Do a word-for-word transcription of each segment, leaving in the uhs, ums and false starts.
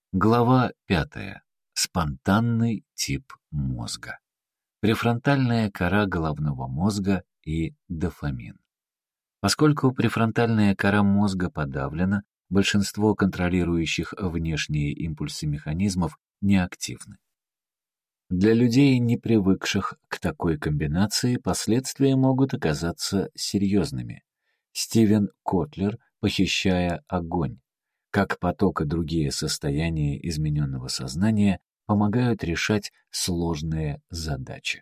Глава пятая. Спонтанный тип мозга. Префронтальная кора головного мозга и дофамин. Поскольку префронтальная кора мозга подавлена, большинство контролирующих внешние импульсы механизмов неактивны. Для людей, не привыкших к такой комбинации, последствия могут оказаться серьезными. Стивен Котлер, «Похищая огонь», как поток и другие состояния измененного сознания помогают решать сложные задачи.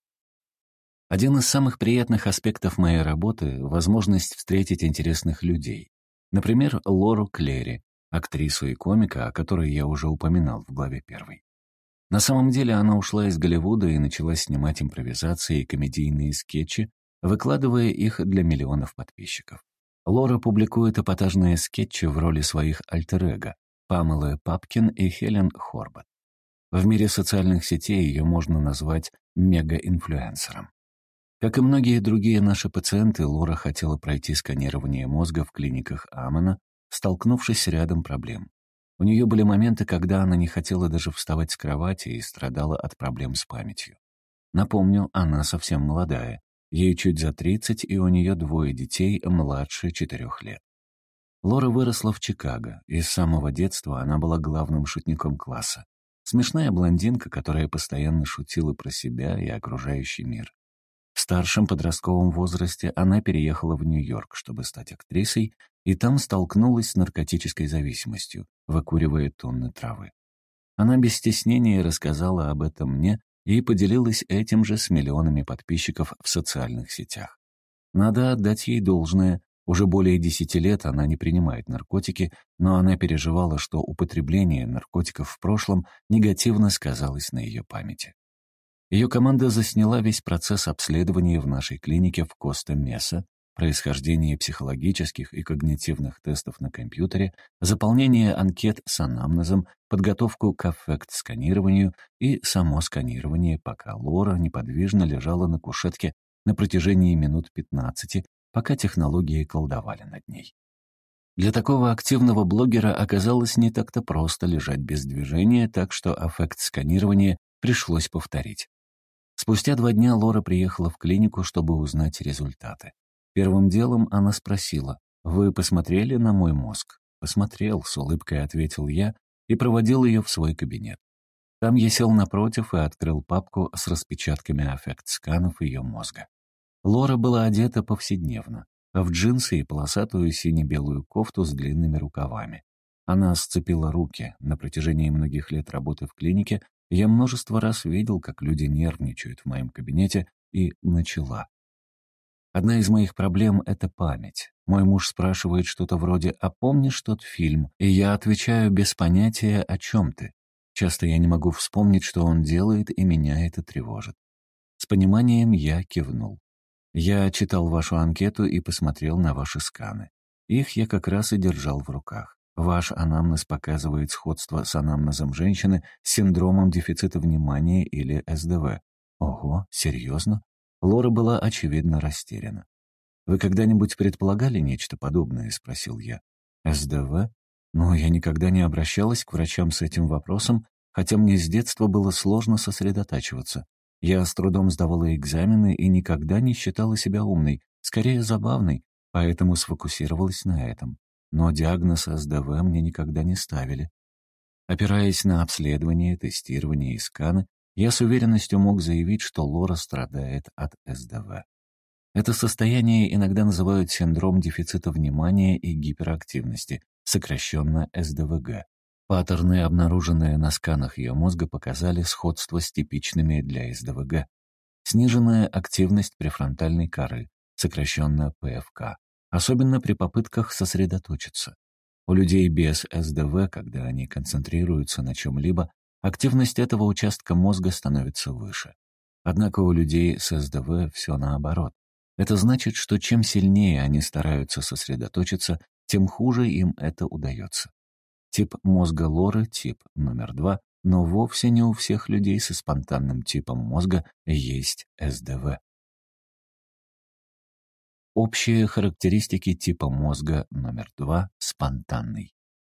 Один из самых приятных аспектов моей работы — возможность встретить интересных людей. Например, Лору Клери, актрису и комика, о которой я уже упоминал в главе первой. На самом деле она ушла из Голливуда и начала снимать импровизации и комедийные скетчи, выкладывая их для миллионов подписчиков. Лора публикует эпатажные скетчи в роли своих альтер-эго — Памелы Папкин и Хелен Хорват. В мире социальных сетей ее можно назвать мега-инфлюенсером. Как и многие другие наши пациенты, Лора хотела пройти сканирование мозга в клиниках Амона, столкнувшись с рядом проблем. У нее были моменты, когда она не хотела даже вставать с кровати и страдала от проблем с памятью. Напомню, она совсем молодая. Ей чуть за тридцать, и у нее двое детей младше четырех лет. Лора выросла в Чикаго, и с самого детства она была главным шутником класса. Смешная блондинка, которая постоянно шутила про себя и окружающий мир. В старшем подростковом возрасте она переехала в Нью-Йорк, чтобы стать актрисой, и там столкнулась с наркотической зависимостью, выкуривая тонны травы. Она без стеснения рассказала об этом мне и поделилась этим же с миллионами подписчиков в социальных сетях. Надо отдать ей должное. Уже более десяти лет она не принимает наркотики, но она переживала, что употребление наркотиков в прошлом негативно сказалось на ее памяти. Ее команда засняла весь процесс обследования в нашей клинике в Коста-Меса, происхождение психологических и когнитивных тестов на компьютере, заполнение анкет с анамнезом, подготовку к аффект-сканированию и само сканирование, пока Лора неподвижно лежала на кушетке на протяжении минут пятнадцати, пока технологии колдовали над ней. Для такого активного блогера оказалось не так-то просто лежать без движения, так что аффект-сканирование пришлось повторить. Спустя два дня Лора приехала в клинику, чтобы узнать результаты. Первым делом она спросила: «Вы посмотрели на мой мозг?» «Посмотрел», — с улыбкой ответил я и проводил ее в свой кабинет. Там я сел напротив и открыл папку с распечатками аффект-сканов ее мозга. Лора была одета повседневно, в джинсы и полосатую сине-белую кофту с длинными рукавами. Она сцепила руки. На протяжении многих лет работы в клинике я множество раз видел, как люди нервничают в моем кабинете, и начала. Одна из моих проблем — это память. Мой муж спрашивает что-то вроде «А помнишь тот фильм?» И я отвечаю без понятия «О чем ты?». Часто я не могу вспомнить, что он делает, и меня это тревожит. С пониманием я кивнул. Я читал вашу анкету и посмотрел на ваши сканы. Их я как раз и держал в руках. Ваш анамнез показывает сходство с анамнезом женщины с синдромом дефицита внимания или эс дэ вэ. Ого, серьезно? Лора была очевидно растеряна. «Вы когда-нибудь предполагали нечто подобное?» — спросил я. «эс дэ вэ? Но я никогда не обращалась к врачам с этим вопросом, хотя мне с детства было сложно сосредотачиваться. Я с трудом сдавала экзамены и никогда не считала себя умной, скорее забавной, поэтому сфокусировалась на этом. Но диагноз эс дэ вэ мне никогда не ставили. Опираясь на обследование, тестирование и сканы, я с уверенностью мог заявить, что Лора страдает от эс дэ вэ. Это состояние иногда называют синдром дефицита внимания и гиперактивности, сокращенно эс дэ вэ гэ. Паттерны, обнаруженные на сканах ее мозга, показали сходство с типичными для эс дэ вэ гэ. Сниженная активность префронтальной коры, сокращенно пэ эф ка, особенно при попытках сосредоточиться. У людей без эс дэ вэ, когда они концентрируются на чем-либо, активность этого участка мозга становится выше. Однако у людей с эс дэ вэ все наоборот. Это значит, что чем сильнее они стараются сосредоточиться, тем хуже им это удается. Тип мозга Лоры — тип номер два, но вовсе не у всех людей со спонтанным типом мозга есть эс дэ вэ. Общие характеристики типа мозга номер два — спонтанный.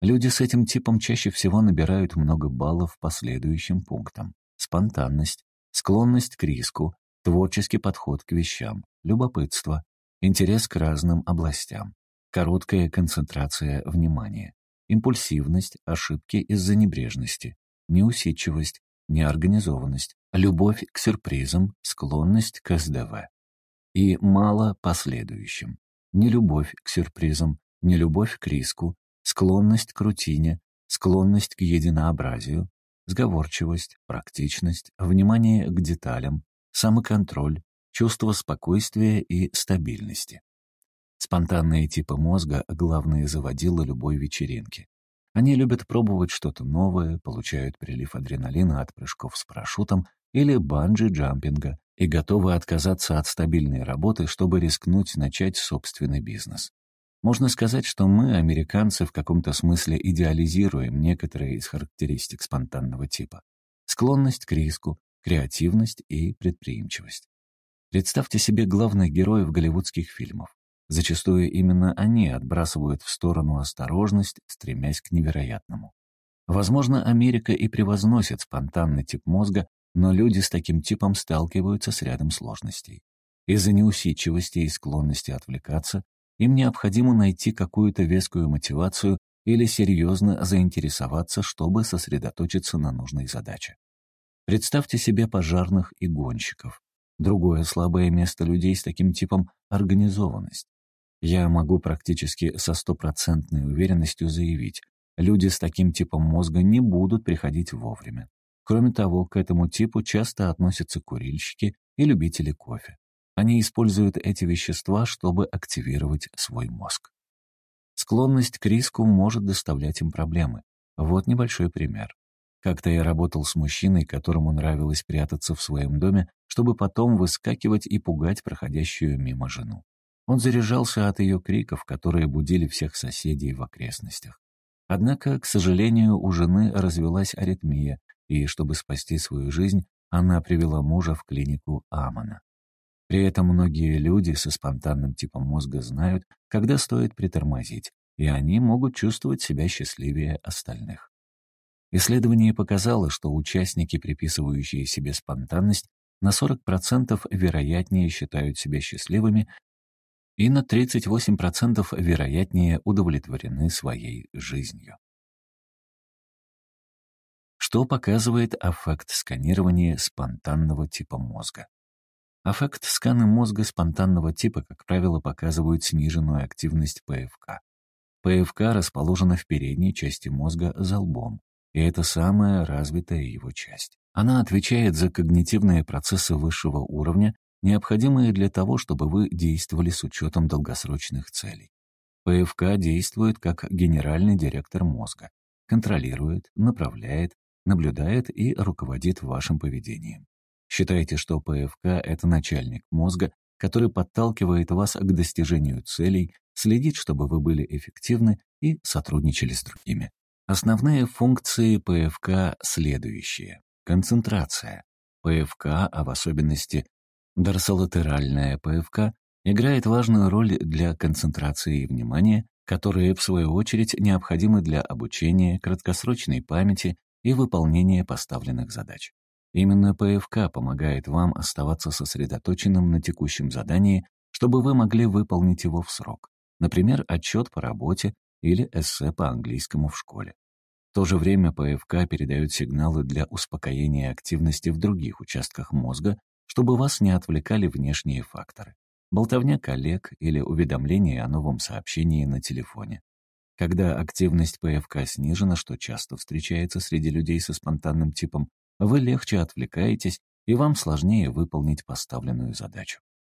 Люди с этим типом чаще всего набирают много баллов по следующим пунктам. Спонтанность, склонность к риску, творческий подход к вещам, любопытство, интерес к разным областям, короткая концентрация внимания, импульсивность, ошибки из-за небрежности, неусидчивость, неорганизованность, любовь к сюрпризам, склонность к эс дэ вэ. И мало последующим. Нелюбовь к сюрпризам, нелюбовь к риску, склонность к рутине, склонность к единообразию, сговорчивость, практичность, внимание к деталям, самоконтроль, чувство спокойствия и стабильности. Спонтанные типы мозга — главные заводилы любой вечеринки. Они любят пробовать что-то новое, получают прилив адреналина от прыжков с парашютом или банджи-джампинга и готовы отказаться от стабильной работы, чтобы рискнуть начать собственный бизнес. Можно сказать, что мы, американцы, в каком-то смысле идеализируем некоторые из характеристик спонтанного типа. Склонность к риску, креативность и предприимчивость. Представьте себе главных героев голливудских фильмов. Зачастую именно они отбрасывают в сторону осторожность, стремясь к невероятному. Возможно, Америка и превозносит спонтанный тип мозга, но люди с таким типом сталкиваются с рядом сложностей. Из-за неусидчивости и склонности отвлекаться им необходимо найти какую-то вескую мотивацию или серьезно заинтересоваться, чтобы сосредоточиться на нужной задаче. Представьте себе пожарных и гонщиков. Другое слабое место людей с таким типом — организованность. Я могу практически со стопроцентной уверенностью заявить, люди с таким типом мозга не будут приходить вовремя. Кроме того, к этому типу часто относятся курильщики и любители кофе. Они используют эти вещества, чтобы активировать свой мозг. Склонность к риску может доставлять им проблемы. Вот небольшой пример. Как-то я работал с мужчиной, которому нравилось прятаться в своем доме, чтобы потом выскакивать и пугать проходящую мимо жену. Он заряжался от ее криков, которые будили всех соседей в окрестностях. Однако, к сожалению, у жены развелась аритмия, и, чтобы спасти свою жизнь, она привела мужа в клинику Амона. При этом многие люди со спонтанным типом мозга знают, когда стоит притормозить, и они могут чувствовать себя счастливее остальных. Исследование показало, что участники, приписывающие себе спонтанность, на сорок процентов вероятнее считают себя счастливыми и на тридцать восемь процентов вероятнее удовлетворены своей жизнью. Что показывает аффект сканирования спонтанного типа мозга? Аффект скана мозга спонтанного типа, как правило, показывают сниженную активность пэ эф ка. пэ эф ка расположена в передней части мозга за лбом, и это самая развитая его часть. Она отвечает за когнитивные процессы высшего уровня, необходимые для того, чтобы вы действовали с учетом долгосрочных целей. пэ эф ка действует как генеральный директор мозга, контролирует, направляет, наблюдает и руководит вашим поведением. Считайте, что пэ эф ка — это начальник мозга, который подталкивает вас к достижению целей, следит, чтобы вы были эффективны и сотрудничали с другими. Основные функции пэ эф ка следующие. Концентрация. пэ эф ка, а в особенности дорсолатеральная пэ эф ка, играет важную роль для концентрации внимания, которые, в свою очередь, необходимы для обучения, краткосрочной памяти и выполнения поставленных задач. Именно пэ эф ка помогает вам оставаться сосредоточенным на текущем задании, чтобы вы могли выполнить его в срок. Например, отчет по работе или эссе по английскому в школе. В то же время пэ эф ка передает сигналы для успокоения активности в других участках мозга, чтобы вас не отвлекали внешние факторы. Болтовня коллег или уведомления о новом сообщении на телефоне. Когда активность пэ эф ка снижена, что часто встречается среди людей со спонтанным типом, вы легче отвлекаетесь, и вам сложнее выполнить поставленную задачу.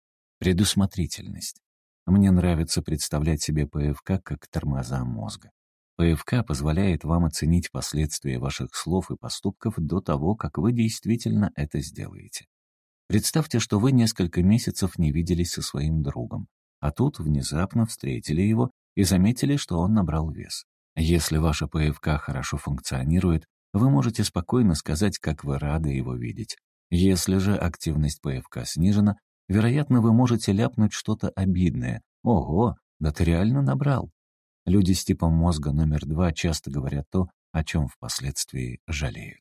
Предусмотрительность. Мне нравится представлять себе пэ эф ка как тормоза мозга. пэ эф ка позволяет вам оценить последствия ваших слов и поступков до того, как вы действительно это сделаете. Представьте, что вы несколько месяцев не виделись со своим другом, а тут внезапно встретили его и заметили, что он набрал вес. Если ваша пэ эф ка хорошо функционирует, вы можете спокойно сказать, как вы рады его видеть. Если же активность пэ эф ка снижена, вероятно, вы можете ляпнуть что-то обидное. «Ого, да ты реально набрал!» Люди с типом мозга номер два часто говорят то, о чем впоследствии жалеют.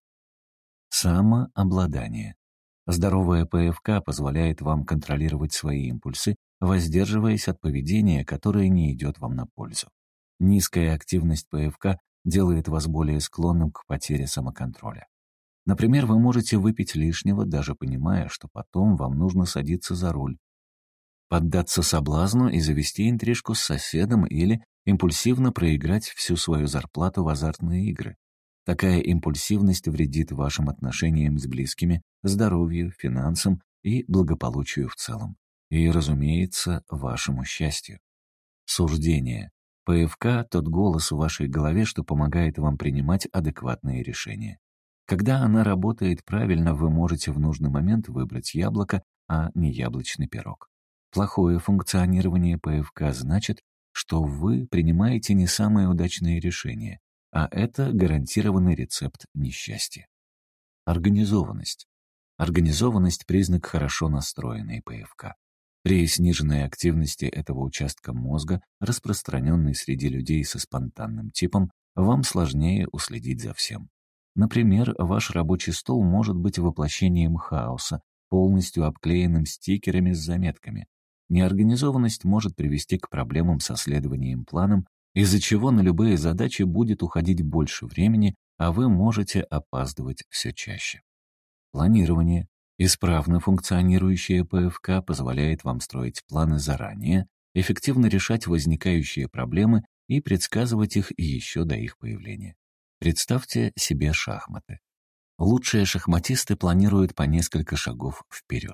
Самообладание. Здоровая ПФК позволяет вам контролировать свои импульсы, воздерживаясь от поведения, которое не идет вам на пользу. Низкая активность ПФК делает вас более склонным к потере самоконтроля. Например, вы можете выпить лишнего, даже понимая, что потом вам нужно садиться за руль, поддаться соблазну и завести интрижку с соседом или импульсивно проиграть всю свою зарплату в азартные игры. Такая импульсивность вредит вашим отношениям с близкими, здоровью, финансам и благополучию в целом. И, разумеется, вашему счастью. Суждение. ПФК — тот голос в вашей голове, что помогает вам принимать адекватные решения. Когда она работает правильно, вы можете в нужный момент выбрать яблоко, а не яблочный пирог. Плохое функционирование ПФК значит, что вы принимаете не самые удачные решения, а это гарантированный рецепт несчастья. Организованность. Организованность — признак хорошо настроенной ПФК. При сниженной активности этого участка мозга, распространенной среди людей со спонтанным типом, вам сложнее уследить за всем. Например, ваш рабочий стол может быть воплощением хаоса, полностью обклеенным стикерами с заметками. Неорганизованность может привести к проблемам со следованием планам, из-за чего на любые задачи будет уходить больше времени, а вы можете опаздывать все чаще. Планирование. Исправно функционирующая ПФК позволяет вам строить планы заранее, эффективно решать возникающие проблемы и предсказывать их еще до их появления. Представьте себе шахматы. Лучшие шахматисты планируют по несколько шагов вперед.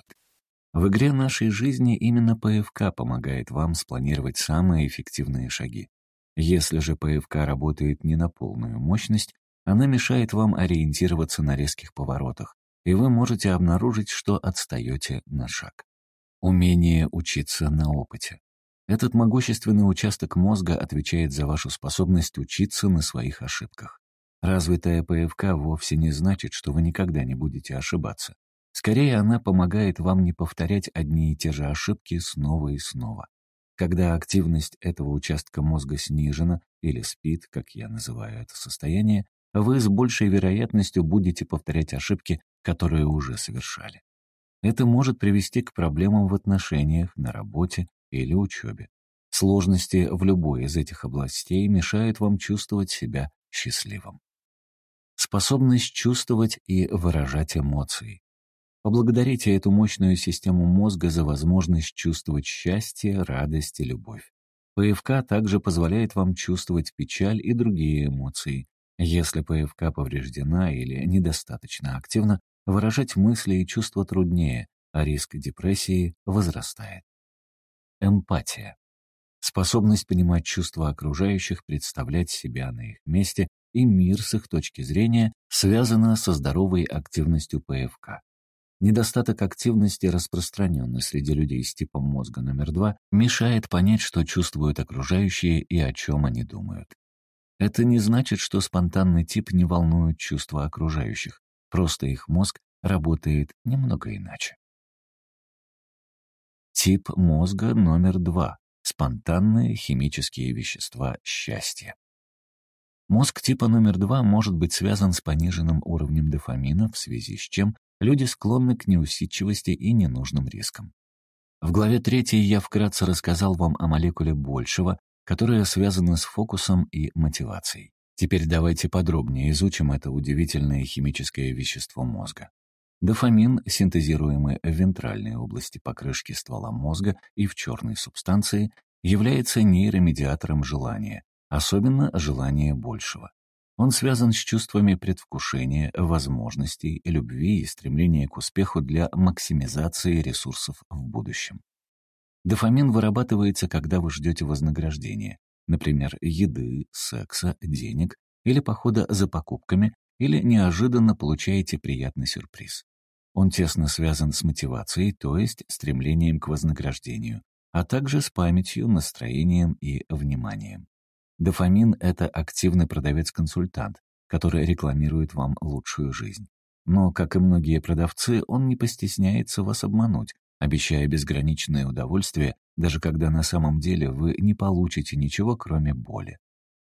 В игре нашей жизни именно ПФК помогает вам спланировать самые эффективные шаги. Если же ПФК работает не на полную мощность, она мешает вам ориентироваться на резких поворотах, и вы можете обнаружить, что отстаете на шаг. Умение учиться на опыте. Этот могущественный участок мозга отвечает за вашу способность учиться на своих ошибках. Развитая ПФК вовсе не значит, что вы никогда не будете ошибаться. Скорее, она помогает вам не повторять одни и те же ошибки снова и снова. Когда активность этого участка мозга снижена или спит, как я называю это состояние, вы с большей вероятностью будете повторять ошибки, которые уже совершали. Это может привести к проблемам в отношениях, на работе или учебе. Сложности в любой из этих областей мешают вам чувствовать себя счастливым. Способность чувствовать и выражать эмоции. Поблагодарите эту мощную систему мозга за возможность чувствовать счастье, радость и любовь. ПФК также позволяет вам чувствовать печаль и другие эмоции. Если ПФК повреждена или недостаточно активна, выражать мысли и чувства труднее, а риск депрессии возрастает. Эмпатия. Способность понимать чувства окружающих, представлять себя на их месте и мир с их точки зрения связана со здоровой активностью ПФК. Недостаток активности, распространенный среди людей с типом мозга номер два, мешает понять, что чувствуют окружающие и о чем они думают. Это не значит, что спонтанный тип не волнует чувства окружающих, просто их мозг работает немного иначе. Тип мозга номер два. Спонтанные химические вещества счастья. Мозг типа номер два может быть связан с пониженным уровнем дофамина, в связи с чем люди склонны к неусидчивости и ненужным рискам. В главе третьей я вкратце рассказал вам о молекуле большего, которая связана с фокусом и мотивацией. Теперь давайте подробнее изучим это удивительное химическое вещество мозга. Дофамин, синтезируемый в вентральной области покрышки ствола мозга и в черной субстанции, является нейромедиатором желания, особенно желания большего. Он связан с чувствами предвкушения, возможностей, любви и стремления к успеху для максимизации ресурсов в будущем. Дофамин вырабатывается, когда вы ждете вознаграждения, например, еды, секса, денег или похода за покупками, или неожиданно получаете приятный сюрприз. Он тесно связан с мотивацией, то есть стремлением к вознаграждению, а также с памятью, настроением и вниманием. Дофамин — это активный продавец-консультант, который рекламирует вам лучшую жизнь. Но, как и многие продавцы, он не постесняется вас обмануть, обещая безграничное удовольствие, даже когда на самом деле вы не получите ничего, кроме боли.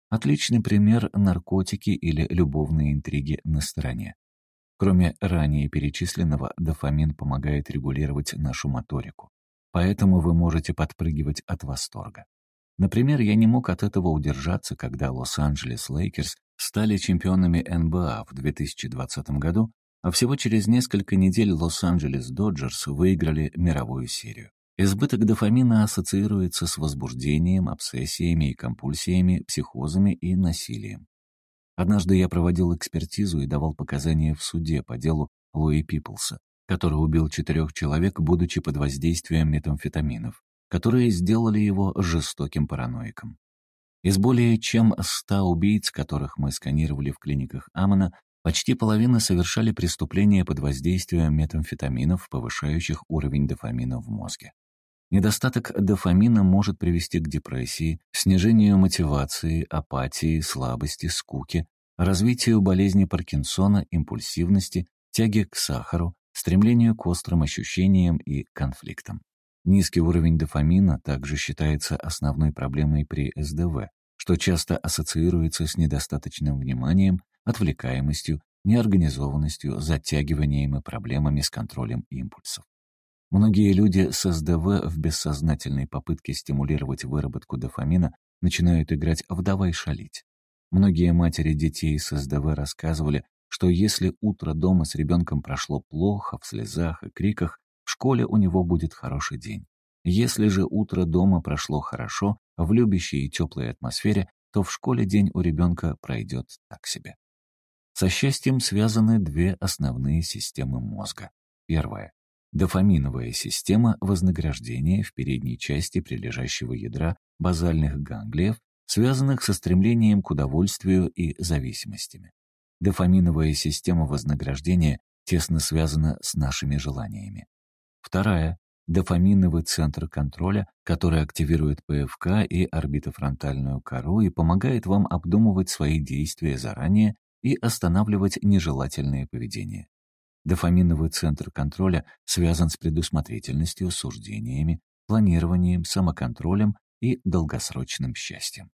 Отличный пример — наркотики или любовные интриги на стороне. Кроме ранее перечисленного, дофамин помогает регулировать нашу моторику. Поэтому вы можете подпрыгивать от восторга. Например, я не мог от этого удержаться, когда Лос-Анджелес Лейкерс стали чемпионами эн бэ а в две тысячи двадцатом году, а всего через несколько недель Лос-Анджелес Доджерс выиграли мировую серию. Избыток дофамина ассоциируется с возбуждением, обсессиями и компульсиями, психозами и насилием. Однажды я проводил экспертизу и давал показания в суде по делу Луи Пиплса, который убил четырех человек, будучи под воздействием метамфетаминов, которые сделали его жестоким параноиком. Из более чем ста убийц, которых мы сканировали в клиниках Амона, почти половина совершали преступления под воздействием метамфетаминов, повышающих уровень дофамина в мозге. Недостаток дофамина может привести к депрессии, снижению мотивации, апатии, слабости, скуке, развитию болезни Паркинсона, импульсивности, тяге к сахару, стремлению к острым ощущениям и конфликтам. Низкий уровень дофамина также считается основной проблемой при эс дэ вэ, что часто ассоциируется с недостаточным вниманием, отвлекаемостью, неорганизованностью, затягиванием и проблемами с контролем импульсов. Многие люди с эс дэ вэ в бессознательной попытке стимулировать выработку дофамина начинают играть в «давай шалить». Многие матери детей с эс дэ вэ рассказывали, что если утро дома с ребенком прошло плохо, в слезах и криках, в школе у него будет хороший день. Если же утро дома прошло хорошо, в любящей и теплой атмосфере, то в школе день у ребенка пройдет так себе. Со счастьем связаны две основные системы мозга. Первая — дофаминовая система вознаграждения в передней части прилежащего ядра базальных ганглиев, связанных со стремлением к удовольствию и зависимостями. Дофаминовая система вознаграждения тесно связана с нашими желаниями. Вторая — дофаминовый центр контроля, который активирует пэ эф ка и орбитофронтальную кору и помогает вам обдумывать свои действия заранее и останавливать нежелательное поведение. Дофаминовый центр контроля связан с предусмотрительностью, суждениями, планированием, самоконтролем и долгосрочным счастьем.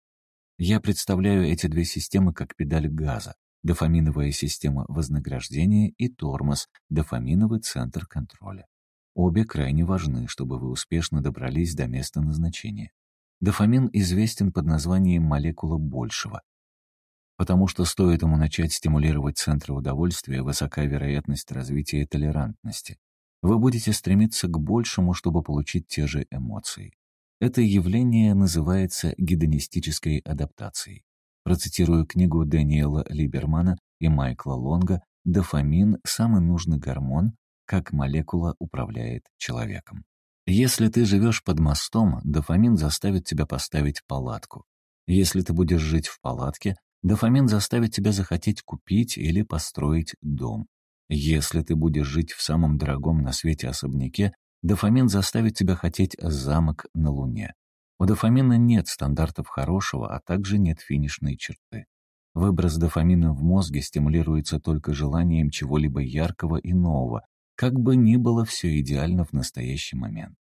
Я представляю эти две системы как педаль газа: дофаминовая система вознаграждения и тормоз, дофаминовый центр контроля. Обе крайне важны, чтобы вы успешно добрались до места назначения. Дофамин известен под названием молекула большего, потому что стоит ему начать стимулировать центры удовольствия, высока вероятность развития толерантности. Вы будете стремиться к большему, чтобы получить те же эмоции. Это явление называется гедонистической адаптацией. Процитирую книгу Дэниела Либермана и Майкла Лонга «Дофамин – самый нужный гормон, как молекула управляет человеком». Если ты живешь под мостом, дофамин заставит тебя поставить палатку. Если ты будешь жить в палатке, дофамин заставит тебя захотеть купить или построить дом. Если ты будешь жить в самом дорогом на свете особняке, дофамин заставит тебя хотеть замок на Луне. У дофамина нет стандартов хорошего, а также нет финишной черты. Выброс дофамина в мозге стимулируется только желанием чего-либо яркого и нового, как бы ни было все идеально в настоящий момент.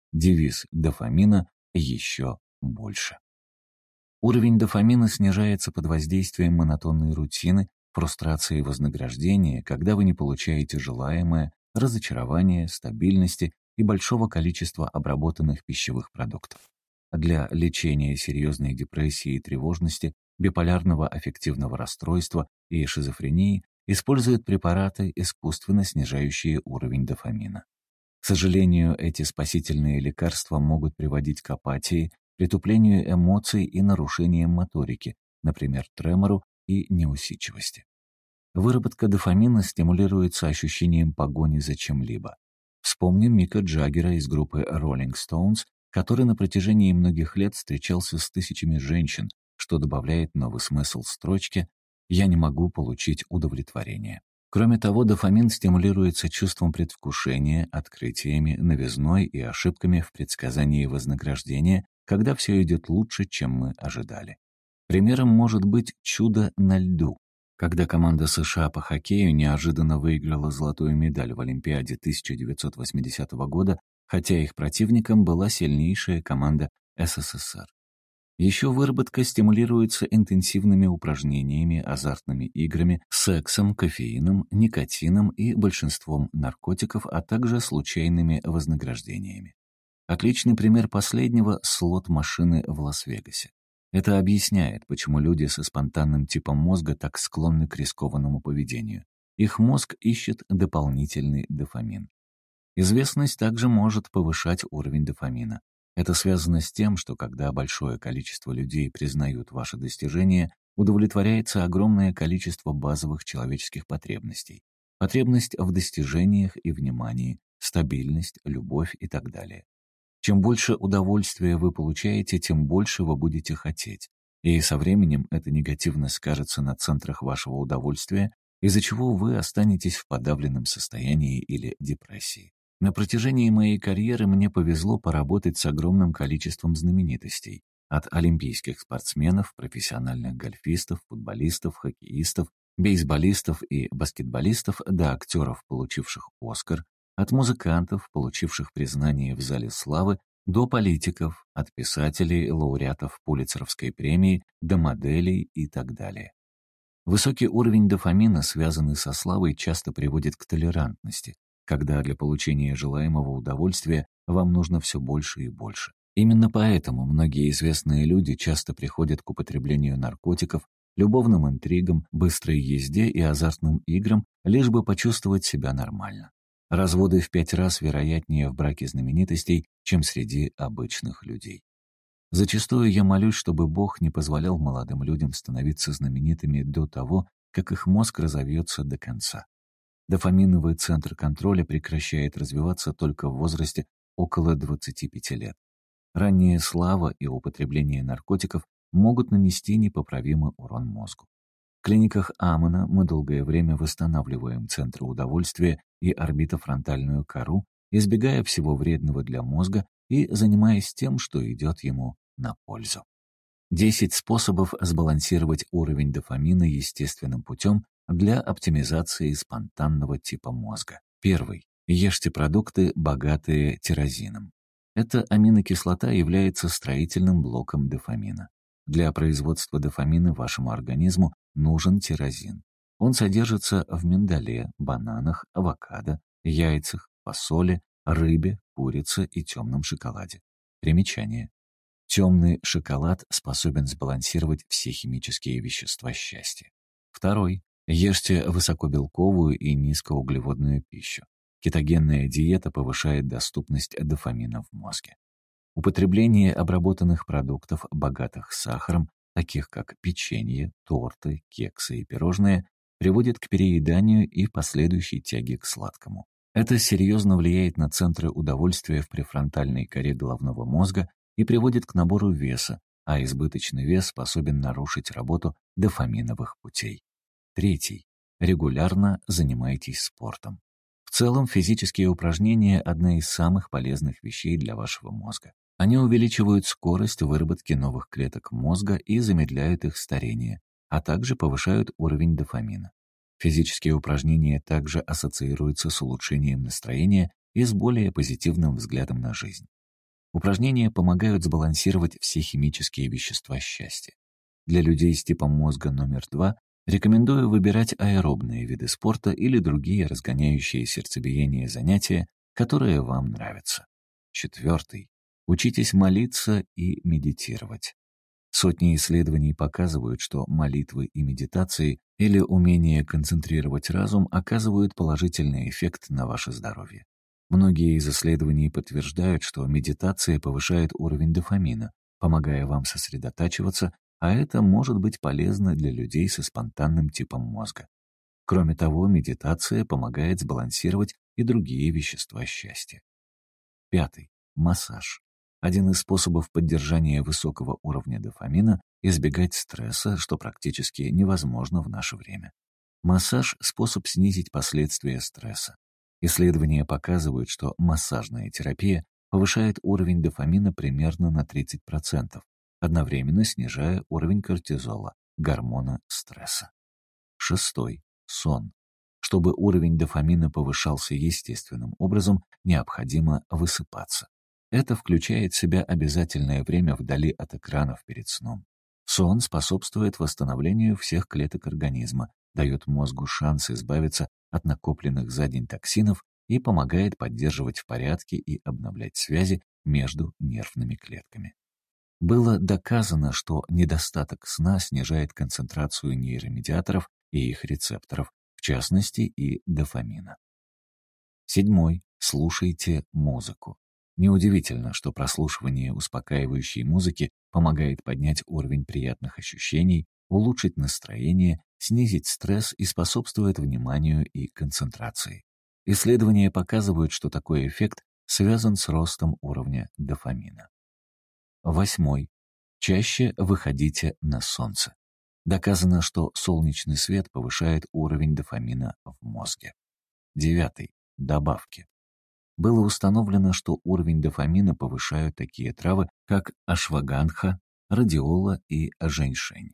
Девиз дофамина «еще больше». Уровень дофамина снижается под воздействием монотонной рутины, фрустрации и вознаграждения, когда вы не получаете желаемое, разочарования, стабильности и большого количества обработанных пищевых продуктов. Для лечения серьезной депрессии и тревожности, биполярного аффективного расстройства и шизофрении используют препараты, искусственно снижающие уровень дофамина. К сожалению, эти спасительные лекарства могут приводить к апатии, притуплению эмоций и нарушениям моторики, например, тремору и неусидчивости. Выработка дофамина стимулируется ощущением погони за чем-либо. Вспомним Мика Джаггера из группы Rolling Stones, который на протяжении многих лет встречался с тысячами женщин, что добавляет новый смысл строчке «Я не могу получить удовлетворение». Кроме того, дофамин стимулируется чувством предвкушения, открытиями, новизной и ошибками в предсказании вознаграждения, когда все идет лучше, чем мы ожидали. Примером может быть «Чудо на льду», когда команда США по хоккею неожиданно выиграла золотую медаль в Олимпиаде тысяча девятьсот восьмидесятого года, хотя их противником была сильнейшая команда эс эс эс эр. Еще выработка стимулируется интенсивными упражнениями, азартными играми, сексом, кофеином, никотином и большинством наркотиков, а также случайными вознаграждениями. Отличный пример последнего — слот машины в Лас-Вегасе. Это объясняет, почему люди со спонтанным типом мозга так склонны к рискованному поведению. Их мозг ищет дополнительный дофамин. Известность также может повышать уровень дофамина. Это связано с тем, что когда большое количество людей признают ваши достижения, удовлетворяется огромное количество базовых человеческих потребностей. Потребность в достижениях и внимании, стабильность, любовь и так далее. Чем больше удовольствия вы получаете, тем больше вы будете хотеть. И со временем это негативно скажется на центрах вашего удовольствия, из-за чего вы останетесь в подавленном состоянии или депрессии. На протяжении моей карьеры мне повезло поработать с огромным количеством знаменитостей. От олимпийских спортсменов, профессиональных гольфистов, футболистов, хоккеистов, бейсболистов и баскетболистов до актеров, получивших «Оскар», от музыкантов, получивших признание в зале славы, до политиков, от писателей, лауреатов Пулитцеровской премии, до моделей и так далее. Высокий уровень дофамина, связанный со славой, часто приводит к толерантности, когда для получения желаемого удовольствия вам нужно все больше и больше. Именно поэтому многие известные люди часто приходят к употреблению наркотиков, любовным интригам, быстрой езде и азартным играм, лишь бы почувствовать себя нормально. Разводы в пять раз вероятнее в браке знаменитостей, чем среди обычных людей. Зачастую я молюсь, чтобы Бог не позволял молодым людям становиться знаменитыми до того, как их мозг разовьется до конца. Дофаминовый центр контроля прекращает развиваться только в возрасте около двадцати пяти лет. Ранняя слава и употребление наркотиков могут нанести непоправимый урон мозгу. В клиниках Амона мы долгое время восстанавливаем центры удовольствия и орбитофронтальную кору, избегая всего вредного для мозга и занимаясь тем, что идет ему на пользу. десять способов сбалансировать уровень дофамина естественным путем для оптимизации спонтанного типа мозга. Первый. Ешьте продукты, богатые тирозином. Эта аминокислота является строительным блоком дофамина. Для производства дофамина вашему организму нужен тирозин. Он содержится в миндале, бананах, авокадо, яйцах, фасоле, рыбе, курице и темном шоколаде. Примечание. Темный шоколад способен сбалансировать все химические вещества счастья. Второй. Ешьте высокобелковую и низкоуглеводную пищу. Кетогенная диета повышает доступность дофамина в мозге. Употребление обработанных продуктов, богатых сахаром, таких как печенье, торты, кексы и пирожные, приводит к перееданию и последующей тяге к сладкому. Это серьезно влияет на центры удовольствия в префронтальной коре головного мозга и приводит к набору веса, а избыточный вес способен нарушить работу дофаминовых путей. Третий. Регулярно занимайтесь спортом. В целом, физические упражнения – одна из самых полезных вещей для вашего мозга. Они увеличивают скорость выработки новых клеток мозга и замедляют их старение, а также повышают уровень дофамина. Физические упражнения также ассоциируются с улучшением настроения и с более позитивным взглядом на жизнь. Упражнения помогают сбалансировать все химические вещества счастья. Для людей с типом мозга номер два рекомендую выбирать аэробные виды спорта или другие разгоняющие сердцебиение занятия, которые вам нравятся. Четвертый. Учитесь молиться и медитировать. Сотни исследований показывают, что молитвы и медитации или умение концентрировать разум оказывают положительный эффект на ваше здоровье. Многие из исследований подтверждают, что медитация повышает уровень дофамина, помогая вам сосредотачиваться, а это может быть полезно для людей со спонтанным типом мозга. Кроме того, медитация помогает сбалансировать и другие вещества счастья. Пятый. Массаж. Один из способов поддержания высокого уровня дофамина – избегать стресса, что практически невозможно в наше время. Массаж – способ снизить последствия стресса. Исследования показывают, что массажная терапия повышает уровень дофамина примерно на тридцать процентов, одновременно снижая уровень кортизола, гормона стресса. Шестой. Сон. Чтобы уровень дофамина повышался естественным образом, необходимо высыпаться. Это включает в себя обязательное время вдали от экранов перед сном. Сон способствует восстановлению всех клеток организма, дает мозгу шанс избавиться от накопленных за день токсинов и помогает поддерживать в порядке и обновлять связи между нервными клетками. Было доказано, что недостаток сна снижает концентрацию нейромедиаторов и их рецепторов, в частности и дофамина. Седьмой. Слушайте музыку. Неудивительно, что прослушивание успокаивающей музыки помогает поднять уровень приятных ощущений, улучшить настроение, снизить стресс и способствует вниманию и концентрации. Исследования показывают, что такой эффект связан с ростом уровня дофамина. Восьмой. Чаще выходите на солнце. Доказано, что солнечный свет повышает уровень дофамина в мозге. Девятый. Добавки. Было установлено, что уровень дофамина повышают такие травы, как ашвагандха, радиола и женьшень.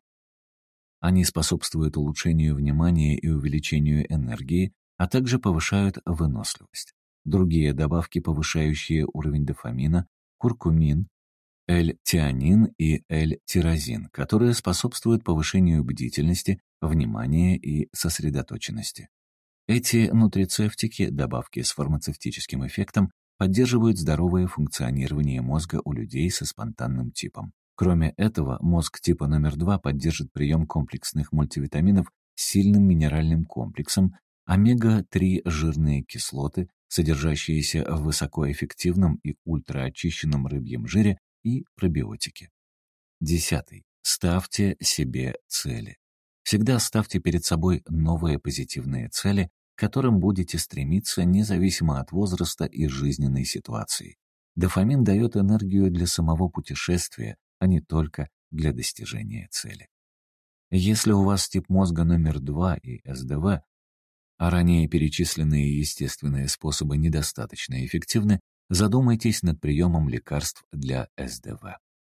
Они способствуют улучшению внимания и увеличению энергии, а также повышают выносливость. Другие добавки, повышающие уровень дофамина, куркумин, L-тианин и L-тирозин, которые способствуют повышению бдительности, внимания и сосредоточенности. Эти нутрицептики, добавки с фармацевтическим эффектом, поддерживают здоровое функционирование мозга у людей со спонтанным типом. Кроме этого, мозг типа номер два поддержит прием комплексных мультивитаминов с сильным минеральным комплексом, омега три жирные кислоты, содержащиеся в высокоэффективном и ультраочищенном рыбьем жире, и пробиотики. Десятый. Ставьте себе цели. Всегда ставьте перед собой новые позитивные цели, к которым будете стремиться независимо от возраста и жизненной ситуации. Дофамин дает энергию для самого путешествия, а не только для достижения цели. Если у вас тип мозга номер два и эс дэ вэ, а ранее перечисленные естественные способы недостаточно эффективны, задумайтесь над приемом лекарств для эс дэ вэ.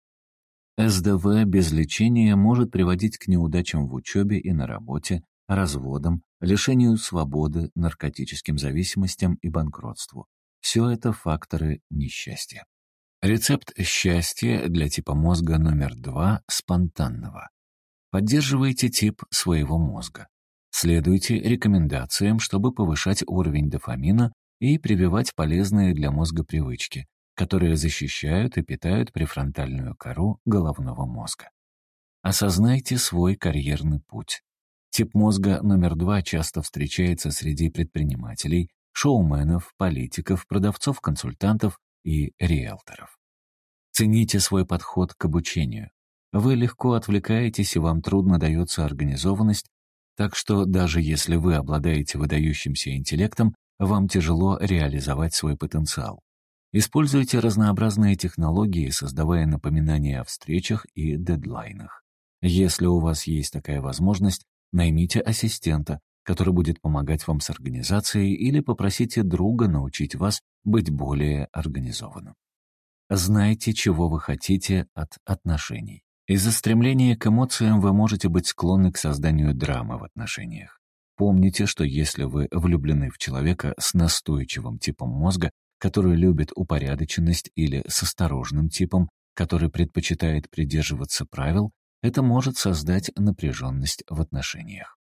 эс дэ вэ без лечения может приводить к неудачам в учебе и на работе, разводам, лишению свободы, наркотическим зависимостям и банкротству. Все это факторы несчастья. Рецепт счастья для типа мозга номер два спонтанного. Поддерживайте тип своего мозга. Следуйте рекомендациям, чтобы повышать уровень дофамина и прививать полезные для мозга привычки, которые защищают и питают префронтальную кору головного мозга. Осознайте свой карьерный путь. Тип мозга номер два часто встречается среди предпринимателей, шоуменов, политиков, продавцов-консультантов и риэлторов. Цените свой подход к обучению. Вы легко отвлекаетесь и вам трудно дается организованность, так что даже если вы обладаете выдающимся интеллектом, вам тяжело реализовать свой потенциал. Используйте разнообразные технологии, создавая напоминания о встречах и дедлайнах. Если у вас есть такая возможность, наймите ассистента, который будет помогать вам с организацией, или попросите друга научить вас быть более организованным. Знайте, чего вы хотите от отношений. Из-за стремления к эмоциям вы можете быть склонны к созданию драмы в отношениях. Помните, что если вы влюблены в человека с настойчивым типом мозга, который любит упорядоченность, или с осторожным типом, который предпочитает придерживаться правил, это может создать напряженность в отношениях.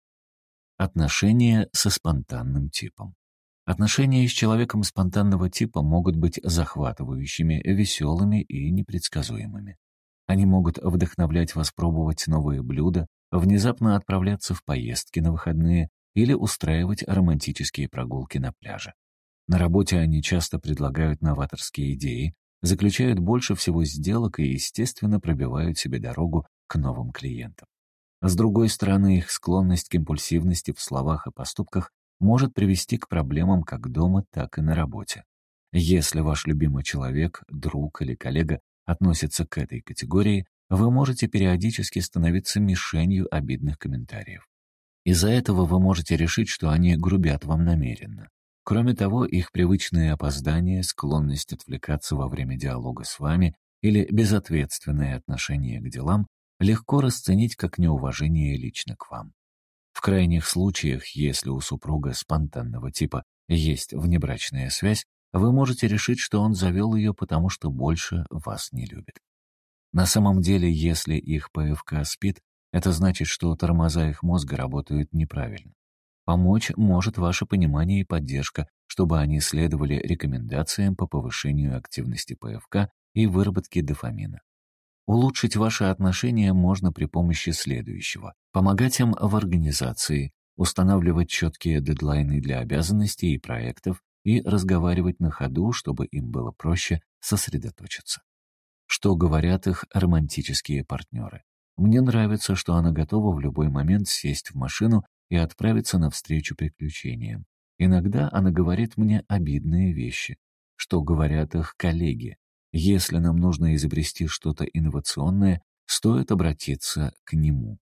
Отношения со спонтанным типом. Отношения с человеком спонтанного типа могут быть захватывающими, веселыми и непредсказуемыми. Они могут вдохновлять вас пробовать новые блюда, внезапно отправляться в поездки на выходные или устраивать романтические прогулки на пляже. На работе они часто предлагают новаторские идеи, заключают больше всего сделок и, естественно, пробивают себе дорогу к новым клиентам. С другой стороны, их склонность к импульсивности в словах и поступках может привести к проблемам как дома, так и на работе. Если ваш любимый человек, друг или коллега относится к этой категории, вы можете периодически становиться мишенью обидных комментариев. Из-за этого вы можете решить, что они грубят вам намеренно. Кроме того, их привычные опоздания, склонность отвлекаться во время диалога с вами или безответственное отношение к делам легко расценить как неуважение лично к вам. В крайних случаях, если у супруга спонтанного типа есть внебрачная связь, Вы можете решить, что он завел ее, потому что больше вас не любит. На самом деле, если их ПФК спит, это значит, что тормоза их мозга работают неправильно. Помочь может ваше понимание и поддержка, чтобы они следовали рекомендациям по повышению активности ПФК и выработке дофамина. Улучшить ваши отношения можно при помощи следующего. Помогать им в организации, устанавливать четкие дедлайны для обязанностей и проектов и разговаривать на ходу, чтобы им было проще сосредоточиться. Что говорят их романтические партнеры? Мне нравится, что она готова в любой момент сесть в машину и отправиться навстречу приключениям. Иногда она говорит мне обидные вещи. Что говорят их коллеги? Если нам нужно изобрести что-то инновационное, стоит обратиться к нему.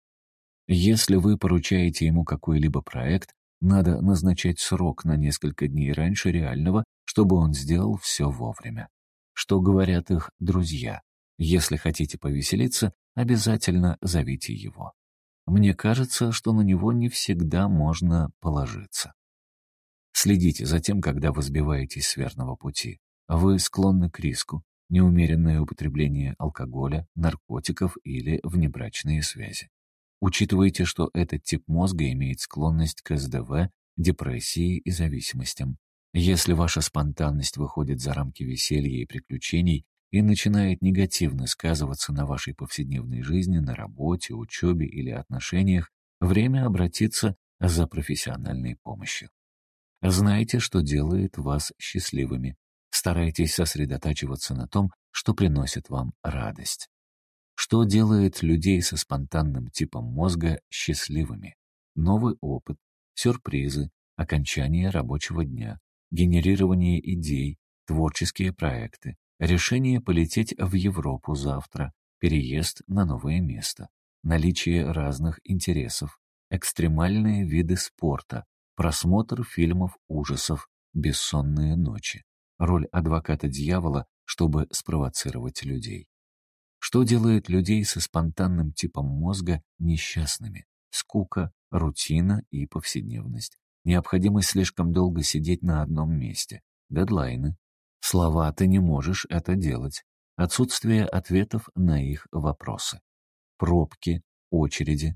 Если вы поручаете ему какой-либо проект, надо назначать срок на несколько дней раньше реального, чтобы он сделал все вовремя. Что говорят их друзья? Если хотите повеселиться, обязательно зовите его. Мне кажется, что на него не всегда можно положиться. Следите за тем, когда вы сбиваетесь с верного пути. Вы склонны к риску, неумеренное употребление алкоголя, наркотиков или внебрачные связи. Учитывайте, что этот тип мозга имеет склонность к СДВ, депрессии и зависимостям. Если ваша спонтанность выходит за рамки веселья и приключений и начинает негативно сказываться на вашей повседневной жизни, на работе, учебе или отношениях, время обратиться за профессиональной помощью. Знайте, что делает вас счастливыми. Старайтесь сосредотачиваться на том, что приносит вам радость. Что делает людей со спонтанным типом мозга счастливыми? Новый опыт, сюрпризы, окончание рабочего дня, генерирование идей, творческие проекты, решение полететь в Европу завтра, переезд на новое место, наличие разных интересов, экстремальные виды спорта, просмотр фильмов ужасов, бессонные ночи, роль адвоката дьявола, чтобы спровоцировать людей. Что делает людей со спонтанным типом мозга несчастными? Скука, рутина и повседневность. Необходимость слишком долго сидеть на одном месте. Дедлайны. Слова «ты не можешь это делать». Отсутствие ответов на их вопросы. Пробки, очереди.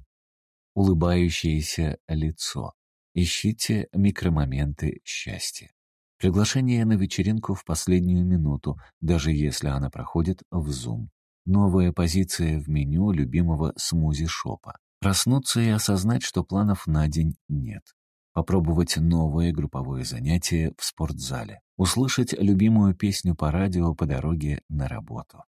Улыбающееся лицо. Ищите микромоменты счастья. Приглашение на вечеринку в последнюю минуту, даже если она проходит в Zoom. Новая позиция в меню любимого смузи-шопа. Проснуться и осознать, что планов на день нет. Попробовать новое групповое занятие в спортзале. Услышать любимую песню по радио по дороге на работу.